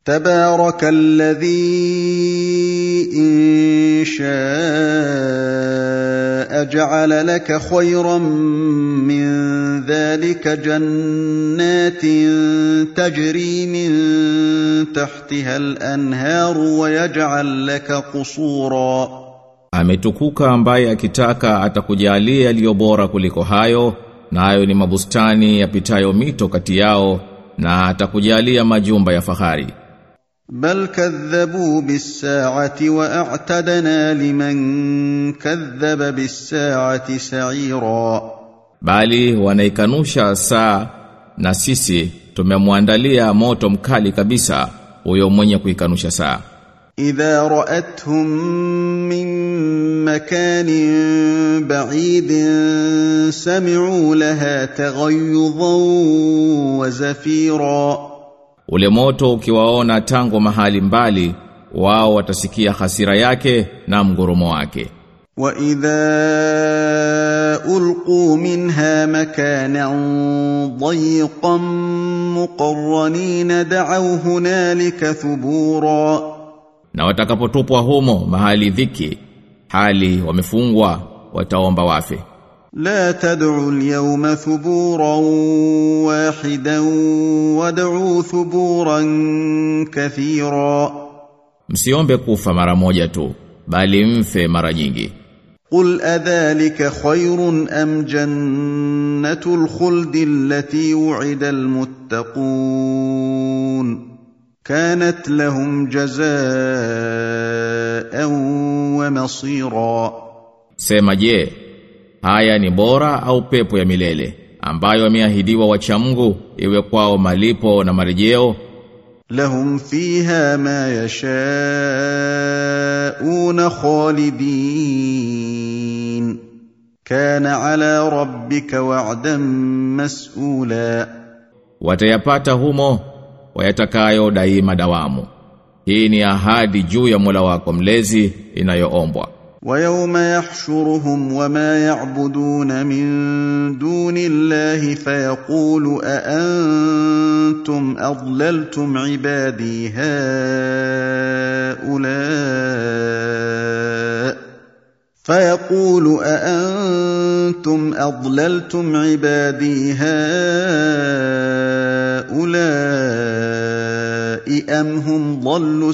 تبارك الذي إن شاء جعل لك خيرا من ذلك جنات تجري من تحتها الأنهار ويجعل لك قصورا. Ametukuka ambaye akitaka atakujalia yaliyo bora kuliko hayo, nayo ni mabustani yapitayo mito kati yao, na atakujalia majumba ya fahari. بل كذبوا بالساعة وأعتدنا لمن كذب بالساعة سعيرا. Bali wanaikanusha saa, na sisi tumemwandalia moto mkali kabisa huyo mwenye kuikanusha saa. إذا رأتهم من مكان بعيد سمعوا لها تغيظا وزفيرا. Ule moto ukiwaona tangu mahali mbali, wao watasikia hasira yake na mgurumo wake. وَإِذَا أُلْقُوا مِنْهَا مَكَانًا ضَيِّقًا مُقَرَّنِينَ دَعَوْا هُنَالِكَ ثُبُورًا. Na watakapotupwa humo mahali dhiki, hali wamefungwa, wataomba wafe. لا تدعوا اليوم ثبورا واحدا وادعوا ثبورا كثيرا. Msiombe kufa mara moja tu, bali mfe mara nyingi. قل أذلك خير أم جنة الخلد التي وعد المتقون كانت لهم جزاء ومصيرا. Sema je, haya ni bora au pepo ya milele ambayo wameahidiwa wacha Mungu iwe kwao malipo na marejeo? لهم فيها ما يشاءون خالدين كان على ربك وعدا مسئولا. Watayapata humo wayatakayo daima dawamu. Hii ni ahadi juu ya Mola wako mlezi inayoombwa. ويوم يحشرهم وما يعبدون من دون الله فيقول أأنتم أضللتم عبادي هؤلاء أم هم ضلوا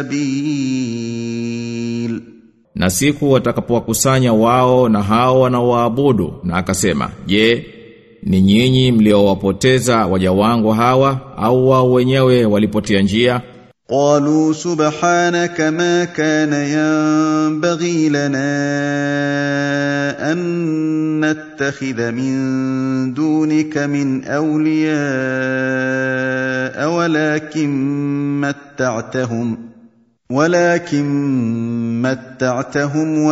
السبيل. Na siku watakapowakusanya wao na hao wanaoabudu, na akasema, je, ni nyinyi mliowapoteza waja wangu hawa au wao wenyewe walipotea njia? قالوا سبحانك ما كان ينبغي لنا أن نتخذ من دونك من أولياء ولكن متعتهم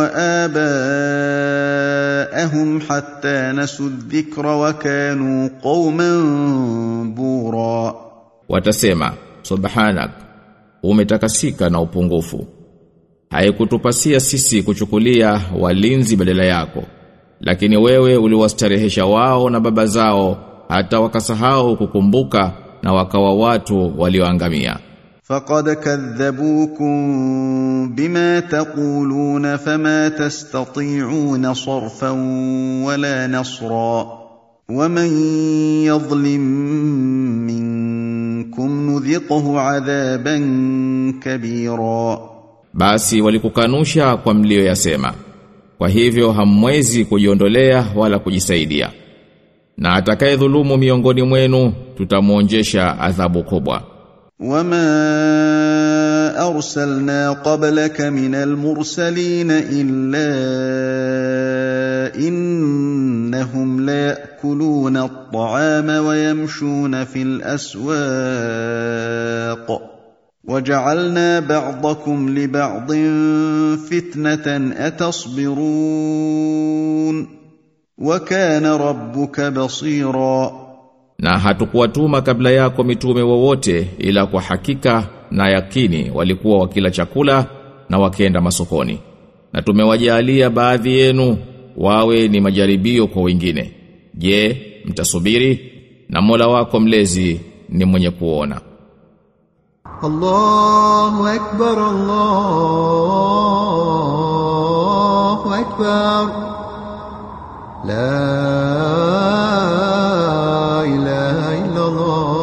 وآباءهم حتى نسوا الذكر وكانوا قوما بورا. Watasema, subhanak, umetakasika na upungufu. Haikutupasia sisi kuchukulia walinzi badala yako, lakini wewe uliwastarehesha wao na baba zao hata wakasahau kukumbuka na wakawa watu walioangamia. فقد كذبوكم بما تقولون فما تستطيعون صرفا ولا نصرا ومن يظلم منكم نذقه عذابا كبيرا. Basi walikukanusha kwa mlioyasema, kwa hivyo hamwezi kujiondolea wala kujisaidia. Na atakayedhulumu miongoni mwenu tutamuonjesha adhabu kubwa. وما أرسلنا قبلك من المرسلين إلا إنهم ليأكلون الطعام ويمشون في الأسواق وجعلنا بعضكم لبعض فتنة أتصبرون وكان ربك بصيرا. Na hatukuwatuma kabla yako mitume wowote ila kwa hakika na yakini walikuwa wakila chakula na wakienda masokoni. Na tumewajalia baadhi yenu wawe ni majaribio kwa wengine. Je, mtasubiri? Na Mola wako mlezi ni mwenye kuona. الله أكبر الله أكبر لا إله إلا الله.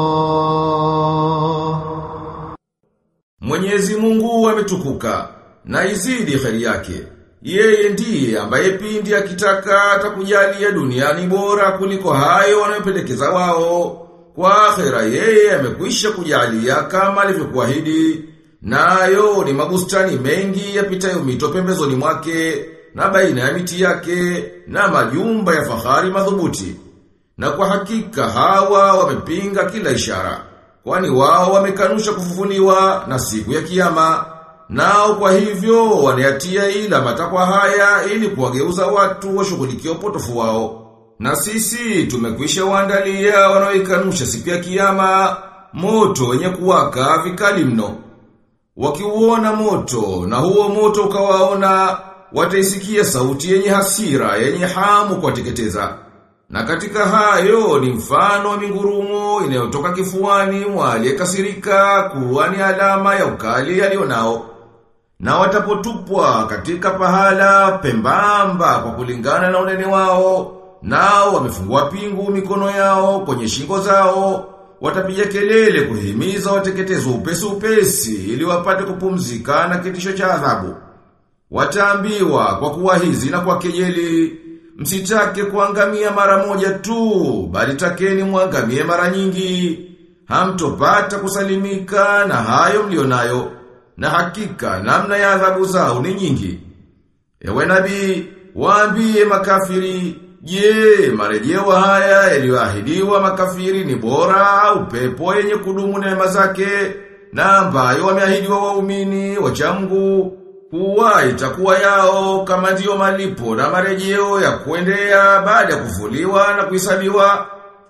Mwenyezi Mungu ametukuka na izidi kheri yake. Yeye ndiye ambaye pindi akitaka atakujalia duniani bora kuliko hayo wanayopendekeza wao. Kwa akhera yeye amekwisha kujalia kama alivyokuahidi, nayo ni mabustani mengi yapitayo mito pembezoni mwake na baina ya miti yake na majumba ya fahari madhubuti. Na kwa hakika hawa wamepinga kila ishara, kwani wao wamekanusha kufufuliwa na siku ya kiyama. Nao kwa hivyo wanayatia ila matakwa haya ili kuwageuza watu washughulikie upotofu wao. Na sisi tumekwisha waandalia wanaoikanusha siku ya kiyama moto wenye kuwaka vikali mno. Wakiuona moto na huo moto ukawaona, wataisikia sauti yenye hasira yenye hamu kuwateketeza. Na katika hayo ni mfano wa mingurumo inayotoka kifuani mwa aliyekasirika kuwa ni alama ya ukali alionao. Na watapotupwa katika pahala pembamba kwa kulingana na unene wao, nao wamefungua pingu mikono yao kwenye shingo zao, watapiga kelele kuhimiza wateketezwe upesi upesi ili wapate kupumzika na kitisho cha adhabu. Wataambiwa kwa kuwa hizi na kwa kejeli, msitake kuangamia mara moja tu, bali takeni muangamie mara nyingi. Hamtopata kusalimika na hayo mlionayo, na hakika namna ya adhabu zao ni nyingi. Ewe nabii, waambie makafiri, je, marejeo haya yaliyoahidiwa makafiri ni bora au pepo yenye kudumu neema zake, na ambayo wameahidiwa waumini wacha Mungu kuwa itakuwa yao kama ndiyo malipo na marejeo ya kuendea baada ya kufuliwa na kuhesabiwa?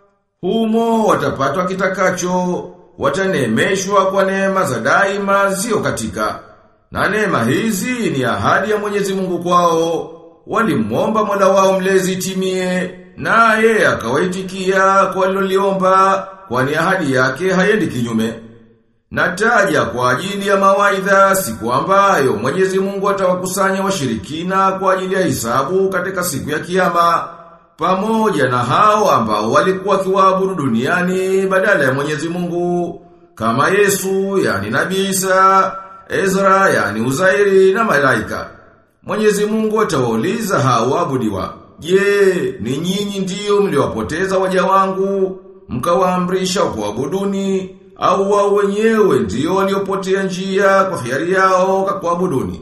Humo watapatwa kitakacho, watanemeshwa kwa neema za daima sio katika. Na neema hizi ni ahadi ya Mwenyezi Mungu kwao. Walimwomba Mola wao mlezi timie, naye akawaitikia kwa waliloliomba, kwani ahadi yake haiendi kinyume. Nataja kwa ajili ya mawaidha siku ambayo Mwenyezi Mungu atawakusanya washirikina kwa ajili ya hisabu katika siku ya kiyama, pamoja na hao ambao walikuwa kiwaabudu duniani badala ya Mwenyezi Mungu, kama Yesu yani Nabii Isa, Ezra yani Uzairi na malaika. Mwenyezi Mungu atawauliza hao waabudiwa, je, ni nyinyi ndiyo mliowapoteza waja wangu mkawaamrisha kuabuduni, au wao wenyewe ndiyo waliopotea njia kwa hiari yao kuabuduni?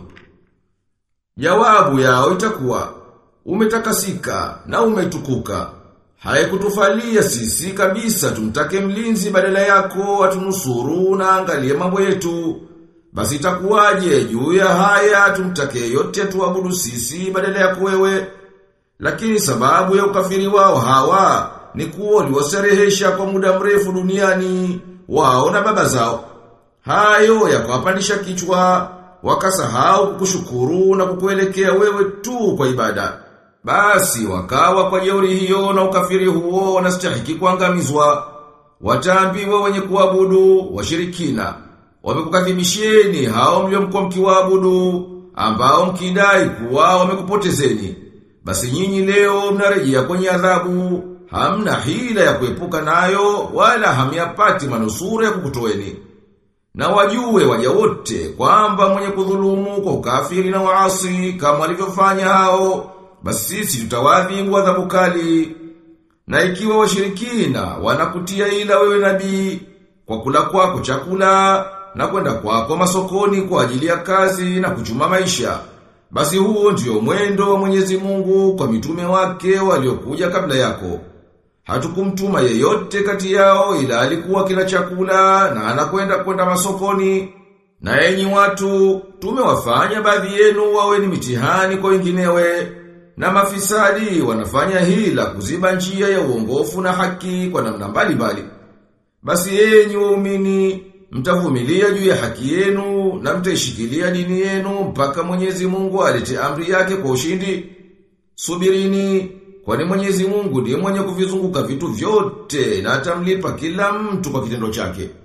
Jawabu yao itakuwa, umetakasika na umetukuka. Haikutufalia sisi kabisa tumtake mlinzi badala yako atunusuru na angalie mambo yetu. Basi itakuwaje juu ya haya tumtake yote tuabudu sisi badala yako wewe? Lakini sababu ya ukafiri wao hawa ni kuwa waliwasherehesha kwa muda mrefu duniani wao na baba zao. Hayo yakawapandisha kichwa, wakasahau kukushukuru na kukuelekea wewe tu kwa ibada. Basi wakawa kwa jeuri hiyo na ukafiri huo wanastahiki kuangamizwa. Wataambiwa wenye kuabudu washirikina, wamekukadhibisheni hao mliomkuwa mkiwaabudu, ambao mkidai kuwa wamekupotezeni. Basi nyinyi leo mnarejea kwenye adhabu, hamna hila ya kuepuka nayo wala hamyapati manusura ya kukutoeni. Na wajue waja wote kwamba mwenye kudhulumu kwa ukafiri na waasi kama walivyofanya hao, basi sisi tutawadhibu adhabu kali. Na ikiwa washirikina wanakutia ila wewe nabii kwa kula kwako chakula na kwenda kwako masokoni kwa ajili ya kazi na kuchuma maisha, basi huo ndio mwendo wa Mwenyezi Mungu kwa mitume wake waliokuja kabla yako. Hatukumtuma yeyote kati yao ila alikuwa kila chakula na anakwenda masokoni. Na enyi watu, tumewafanya baadhi yenu wawe ni mitihani kwa wenginewe, na mafisadi wanafanya hila kuziba njia ya uongofu na haki kwa namna mbalimbali. Basi enyi waumini, mtavumilia juu ya haki yenu na mtaishikilia dini yenu mpaka Mwenyezi Mungu alete amri yake kwa ushindi. Subirini, kwani Mwenyezi Mungu ndiye mwenye kuvizunguka vitu vyote na atamlipa kila mtu kwa kitendo chake.